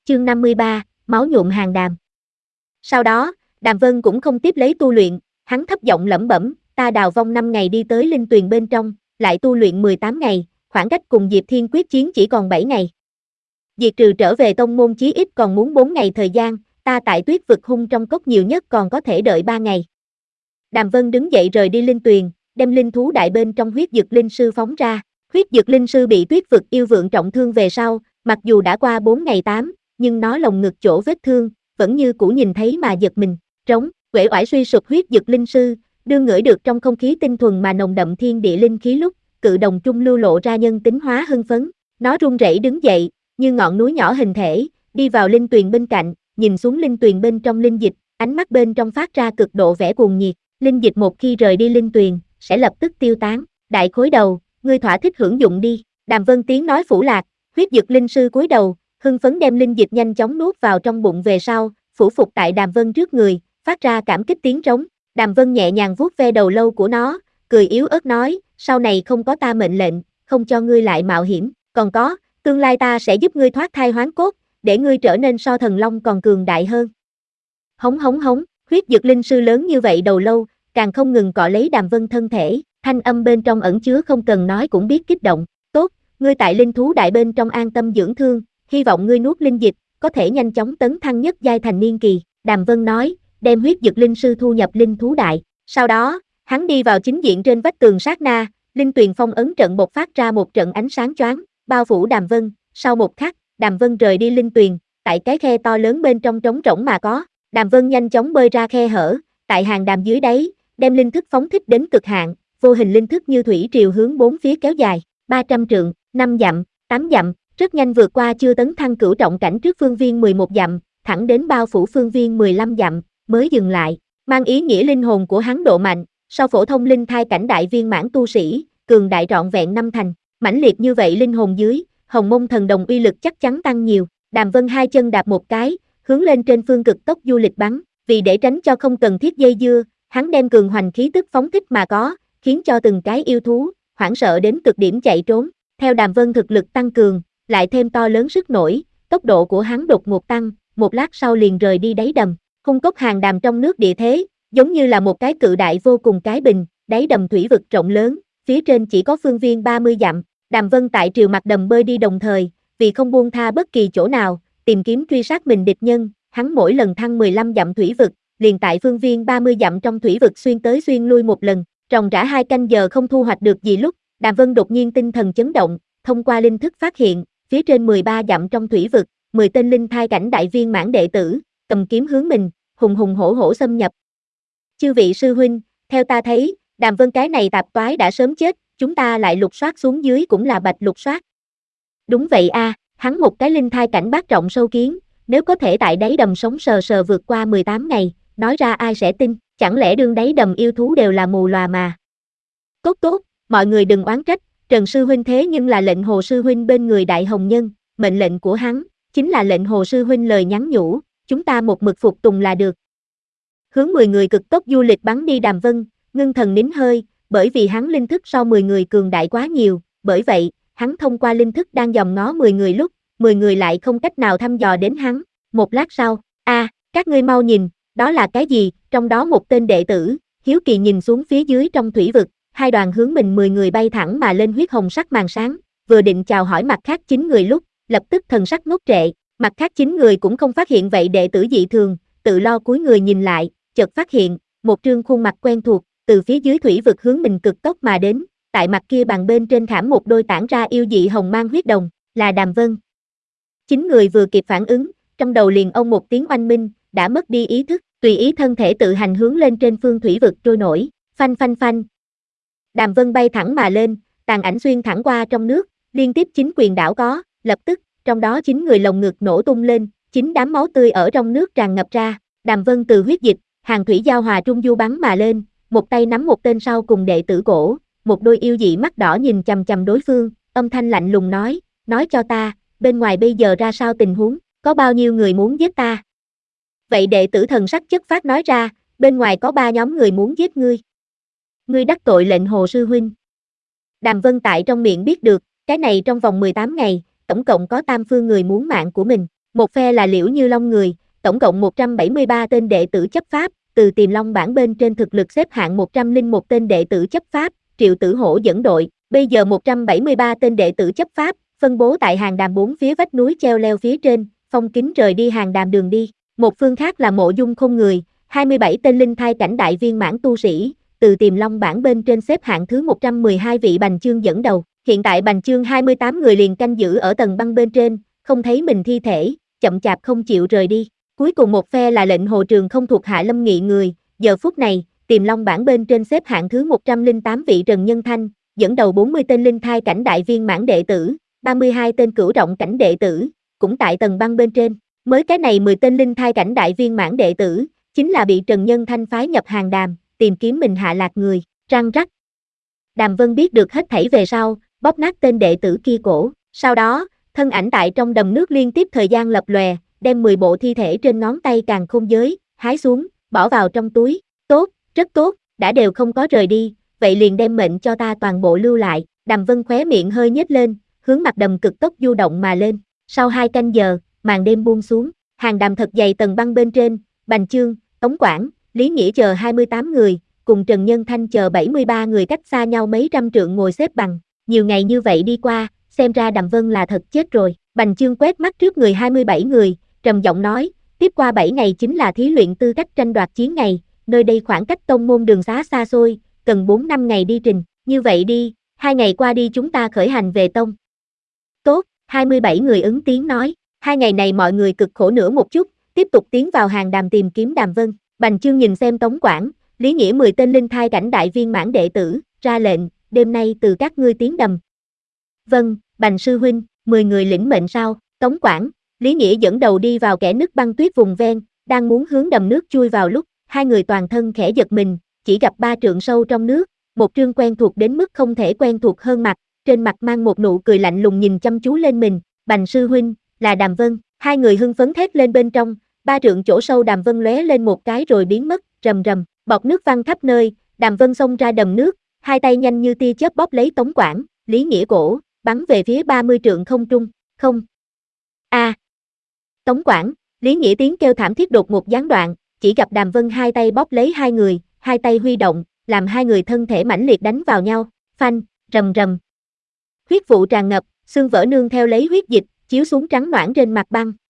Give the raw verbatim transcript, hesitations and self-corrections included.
Chương năm mươi ba, máu nhuộm hàng đàm. Sau đó, Đàm Vân cũng không tiếp lấy tu luyện, hắn thấp giọng lẩm bẩm, ta đào vong năm ngày đi tới linh tuyền bên trong, lại tu luyện mười tám ngày, khoảng cách cùng Diệp Thiên quyết chiến chỉ còn bảy ngày. Diệt trừ trở về tông môn chí ít còn muốn bốn ngày thời gian, ta tại tuyết vực hung trong cốc nhiều nhất còn có thể đợi ba ngày. Đàm Vân đứng dậy rời đi linh tuyền, đem linh thú đại bên trong huyết dực linh sư phóng ra. Huyết dực linh sư bị tuyết vực yêu vượng trọng thương về sau, mặc dù đã qua bốn ngày tám, nhưng nó lồng ngực chỗ vết thương, vẫn như cũ nhìn thấy mà giật mình. Trống, uể oải suy sụp huyết dực linh sư, đưa ngửi được trong không khí tinh thuần mà nồng đậm thiên địa linh khí lúc, cự đồng trung lưu lộ ra nhân tính hóa hưng phấn. Nó run rẩy đứng dậy, như ngọn núi nhỏ hình thể, đi vào linh tuyền bên cạnh, nhìn xuống linh tuyền bên trong linh dịch, ánh mắt bên trong phát ra cực độ vẻ cuồng nhiệt. Linh dịch một khi rời đi linh tuyền, sẽ lập tức tiêu tán. Đại khối đầu, ngươi thỏa thích hưởng dụng đi. Đàm Vân tiếng nói phủ lạc, huyết dực linh sư cúi đầu, hưng phấn đem linh dịch nhanh chóng nuốt vào trong bụng về sau, phủ phục tại Đàm Vân trước người, phát ra cảm kích tiếng trống. Đàm Vân nhẹ nhàng vuốt ve đầu lâu của nó, cười yếu ớt nói, sau này không có ta mệnh lệnh, không cho ngươi lại mạo hiểm, còn có, tương lai ta sẽ giúp ngươi thoát thai hoán cốt, để ngươi trở nên so thần long còn cường đại hơn. Hống hống hống, huyết dực linh sư lớn như vậy đầu lâu, càng không ngừng cọ lấy Đàm Vân thân thể, thanh âm bên trong ẩn chứa không cần nói cũng biết kích động. Tốt, ngươi tại linh thú đại bên trong an tâm dưỡng thương, hy vọng ngươi nuốt linh dịch, có thể nhanh chóng tấn thăng nhất giai thành niên kỳ. Đàm Vân nói, đem huyết dực linh sư thu nhập linh thú đại. Sau đó, hắn đi vào chính diện trên vách tường sát na, linh tuyền phong ấn trận bộc phát ra một trận ánh sáng choáng, bao phủ Đàm Vân. Sau một khắc, Đàm Vân rời đi linh tuyền, tại cái khe to lớn bên trong trống rỗng mà có. Đàm Vân nhanh chóng bơi ra khe hở, tại hàng đàm dưới đáy, đem linh thức phóng thích đến cực hạn, vô hình linh thức như thủy triều hướng bốn phía kéo dài, ba trăm trượng, năm dặm, tám dặm, rất nhanh vượt qua chưa tấn thăng cửu trọng cảnh trước phương viên mười một dặm, thẳng đến bao phủ phương viên mười lăm dặm, mới dừng lại, mang ý nghĩa linh hồn của hắn độ mạnh, so phổ thông linh thai cảnh đại viên mãn tu sĩ, cường đại trọn vẹn năm thành, mãnh liệt như vậy linh hồn dưới, hồng mông thần đồng uy lực chắc chắn tăng nhiều. Đàm Vân hai chân đạp một cái, hướng lên trên phương cực tốc du lịch bắn, vì để tránh cho không cần thiết dây dưa, hắn đem cường hoành khí tức phóng thích mà có, khiến cho từng cái yêu thú hoảng sợ đến cực điểm chạy trốn. Theo Đàm Vân thực lực tăng cường, lại thêm to lớn sức nổi, tốc độ của hắn đột ngột tăng, một lát sau liền rời đi đáy đầm. Hung cốc hàng đàm trong nước địa thế, giống như là một cái cự đại vô cùng cái bình, đáy đầm thủy vực rộng lớn, phía trên chỉ có phương viên ba mươi dặm. Đàm Vân tại triều mặt đầm bơi đi đồng thời, vì không buông tha bất kỳ chỗ nào, tìm kiếm truy sát mình địch nhân, hắn mỗi lần thăng mười lăm dặm thủy vực, liền tại phương viên ba mươi dặm trong thủy vực xuyên tới xuyên lui một lần, ròng rã hai canh giờ không thu hoạch được gì lúc, Đàm Vân đột nhiên tinh thần chấn động, thông qua linh thức phát hiện, phía trên mười ba dặm trong thủy vực, mười tên linh thai cảnh đại viên mãn đệ tử, cầm kiếm hướng mình, hùng hùng hổ hổ xâm nhập. Chư vị sư huynh, theo ta thấy, Đàm Vân cái này tạp toái đã sớm chết, chúng ta lại lục soát xuống dưới cũng là bạch lục soát. Đúng vậy a, hắn một cái linh thai cảnh bát trọng sâu kiến, nếu có thể tại đáy đầm sống sờ sờ vượt qua mười tám ngày, nói ra ai sẽ tin, chẳng lẽ đương đáy đầm yêu thú đều là mù lòa mà. Tốt tốt, mọi người đừng oán trách, Trần sư huynh thế nhưng là lệnh Hồ sư huynh bên người đại hồng nhân, mệnh lệnh của hắn, chính là lệnh Hồ sư huynh lời nhắn nhủ, chúng ta một mực phục tùng là được. Hướng mười người cực tốc du lịch bắn đi Đàm Vân, ngưng thần nín hơi, bởi vì hắn linh thức so mười người cường đại quá nhiều, bởi vậy, hắn thông qua linh thức đang dòm ngó mười người lúc, mười người lại không cách nào thăm dò đến hắn. Một lát sau, a, các ngươi mau nhìn, đó là cái gì? Trong đó một tên đệ tử, hiếu kỳ nhìn xuống phía dưới trong thủy vực, hai đoàn hướng mình mười người bay thẳng mà lên huyết hồng sắc màn sáng, vừa định chào hỏi mặt khác chín người lúc, lập tức thần sắc ngốc trệ, mặt khác chín người cũng không phát hiện vậy đệ tử dị thường, tự lo cúi người nhìn lại, chợt phát hiện, một trương khuôn mặt quen thuộc, từ phía dưới thủy vực hướng mình cực tốc mà đến, tại mặt kia bàn bên trên khảm một đôi tản ra yêu dị hồng mang huyết đồng, là Đàm Vân. Chín người vừa kịp phản ứng, trong đầu liền ông một tiếng oanh minh, đã mất đi ý thức, tùy ý thân thể tự hành hướng lên trên phương thủy vực trôi nổi, phanh phanh phanh. Đàm Vân bay thẳng mà lên, tàn ảnh xuyên thẳng qua trong nước, liên tiếp chín quyền đảo có, lập tức, trong đó chín người lồng ngực nổ tung lên, chín đám máu tươi ở trong nước tràn ngập ra, Đàm Vân từ huyết dịch, hàng thủy giao hòa trung du bắn mà lên, một tay nắm một tên sau cùng đệ tử cổ, một đôi yêu dị mắt đỏ nhìn chằm chằm đối phương, âm thanh lạnh lùng nói, nói cho ta, bên ngoài bây giờ ra sao tình huống, có bao nhiêu người muốn giết ta? Vậy đệ tử thần sắc chất phát nói ra, bên ngoài có ba nhóm người muốn giết ngươi. Ngươi đắc tội lệnh Hồ sư huynh. Đàm Vân tại trong miệng biết được, cái này trong vòng mười tám ngày, tổng cộng có tam phương người muốn mạng của mình, Một phe là Liễu Như Long người, tổng cộng một trăm bảy mươi ba tên đệ tử chấp pháp, từ Tiềm Long bảng bên trên thực lực xếp hạng một trăm lẻ một tên đệ tử chấp pháp, Triệu Tử Hổ dẫn đội, bây giờ một trăm bảy mươi ba tên đệ tử chấp pháp, phân bố tại hàng đàm bốn phía vách núi treo leo phía trên, phong kính rời đi hàng đàm đường đi. Một phương khác là Mộ Dung Không người, hai mươi bảy tên linh thai cảnh đại viên mãn tu sĩ, từ Tiềm Long bảng bên trên xếp hạng thứ một trăm mười hai vị Bành Chương dẫn đầu. Hiện tại Bành Chương hai mươi tám người liền canh giữ ở tầng băng bên trên, không thấy mình thi thể, chậm chạp không chịu rời đi. Cuối cùng một phe là Lệnh Hồ Trường không thuộc Hạ Lâm Nghị người, giờ phút này, Tiềm Long bảng bên trên xếp hạng thứ một trăm lẻ tám vị Trần Nhân Thanh, dẫn đầu bốn mươi tên linh thai cảnh đại viên mãn đệ tử, ba mươi hai tên cửu động cảnh đệ tử, cũng tại tầng băng bên trên. Mới cái này mười tên linh thai cảnh đại viên mãn đệ tử, chính là bị Trần Nhân Thanh phái nhập hàng đàm, tìm kiếm mình hạ lạc người, răng rắc. Đàm Vân biết được hết thảy về sau, bóp nát tên đệ tử kia cổ, sau đó, thân ảnh tại trong đầm nước liên tiếp thời gian lập lòe, đem mười bộ thi thể trên ngón tay càn khôn giới, hái xuống, bỏ vào trong túi, tốt, rất tốt, đã đều không có rời đi, vậy liền đem mệnh cho ta toàn bộ lưu lại. Đàm Vân khóe miệng hơi nhếch lên, hướng mặt đầm cực tốc du động mà lên, sau hai canh giờ, màn đêm buông xuống, hàng đàm thật dày tầng băng bên trên, Bành Chương, Tống Quảng, Lý Nghĩa chờ hai mươi tám người, cùng Trần Nhân Thanh chờ bảy mươi ba người cách xa nhau mấy trăm trượng ngồi xếp bằng, nhiều ngày như vậy đi qua, xem ra Đàm Vân là thật chết rồi. Bành Chương quét mắt trước người hai mươi bảy người, trầm giọng nói, tiếp qua bảy ngày chính là thí luyện tư cách tranh đoạt chiến ngày, nơi đây khoảng cách tông môn đường xá xa xôi, cần bốn năm ngày đi trình, như vậy đi, hai ngày qua đi chúng ta khởi hành về tông. Tốt, hai mươi bảy người ứng tiếng nói, hai ngày này mọi người cực khổ nữa một chút, tiếp tục tiến vào hàng đàm tìm kiếm Đàm Vân. Bành Chương nhìn xem Tống Quảng, Lý Nghĩa mười tên linh thai cảnh đại viên mãn đệ tử, ra lệnh, đêm nay từ các ngươi tiến đầm. Vâng, Bành sư huynh, mười người lĩnh mệnh sao? Tống Quảng, Lý Nghĩa dẫn đầu đi vào kẽ nứt băng tuyết vùng ven, đang muốn hướng đầm nước chui vào lúc, hai người toàn thân khẽ giật mình, chỉ gặp ba trượng sâu trong nước, một trương quen thuộc đến mức không thể quen thuộc hơn mặt, trên mặt mang một nụ cười lạnh lùng nhìn chăm chú lên mình, Bành sư huynh, là Đàm Vân, hai người hưng phấn thét lên bên trong, ba trượng chỗ sâu Đàm Vân lóe lên một cái rồi biến mất, rầm rầm, bọt nước văng khắp nơi, Đàm Vân xông ra đầm nước, hai tay nhanh như tia chớp bóp lấy Tống Quảng, Lý Nghĩa cổ, bắn về phía ba mươi trượng không trung, không. A. À. Tống Quảng, Lý Nghĩa tiếng kêu thảm thiết đột ngột gián đoạn, chỉ gặp Đàm Vân hai tay bóp lấy hai người, hai tay huy động, làm hai người thân thể mãnh liệt đánh vào nhau, phanh, rầm rầm. Huyết vụ tràn ngập, xương vỡ nương theo lấy huyết dịch, chiếu xuống trắng noãn trên mặt băng,